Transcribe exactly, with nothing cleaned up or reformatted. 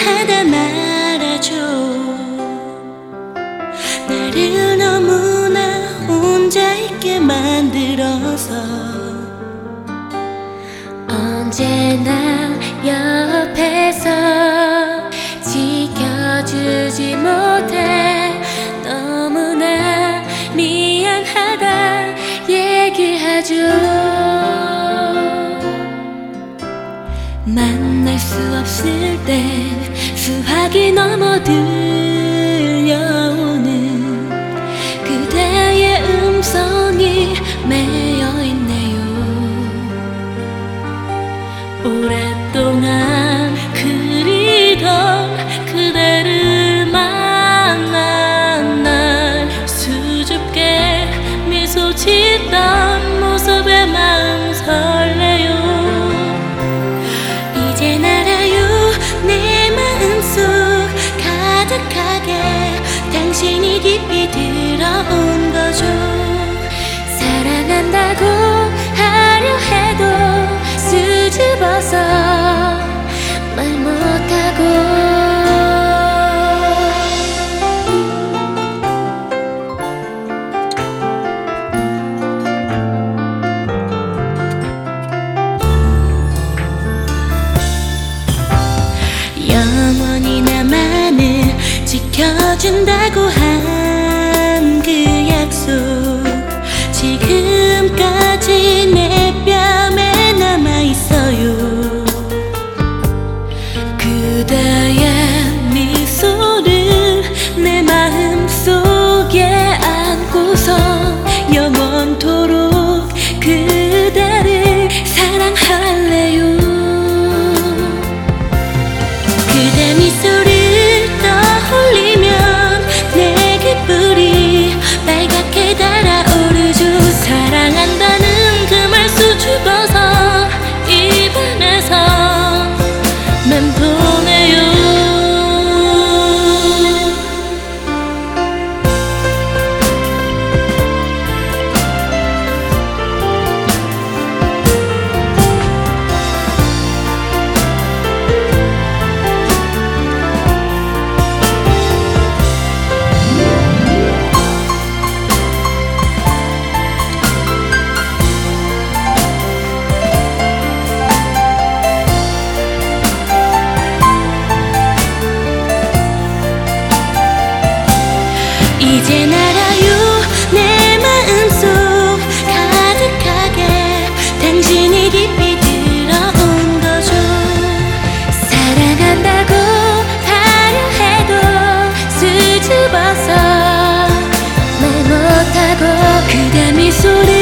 사랑하다 말아줘. 나를 너무나 혼자 있게 만들어서 언제나 옆에서 지켜주지 못해 너무나 미안하다 얘기하죠. 만날 수 없을 땐 수화기 넘어 들려오는 그대의 음성이 매여있네요. 오랫동안 그리던 그대를 만난 날 수줍게 미소 짓던 모습에 마음 설레요. 이젠 알아요. 내 마음속 가득하게 당신이 깊이 들어온 거죠. 사랑한다고 하려 해도 수줍어서 말 못하고. 영원히 나만을 지켜준다고 한 그 약속 지금까지 내 뺨에 남아있어요. 그대의 미소를 내 마음속에 안고서 영원토록 그대를 사랑할래요. 그대 미소를 떠올리면 내 귓불이 빨갛게 달아오르죠. 사랑한다는 그 말 수줍어서 입안에서 맴도네요. 이젠 알아요. 내 마음속 가득하게 당신이 깊이 들어온 거죠. 사랑한다고 하려 해도 수줍어서 말 못하고 그대 미소를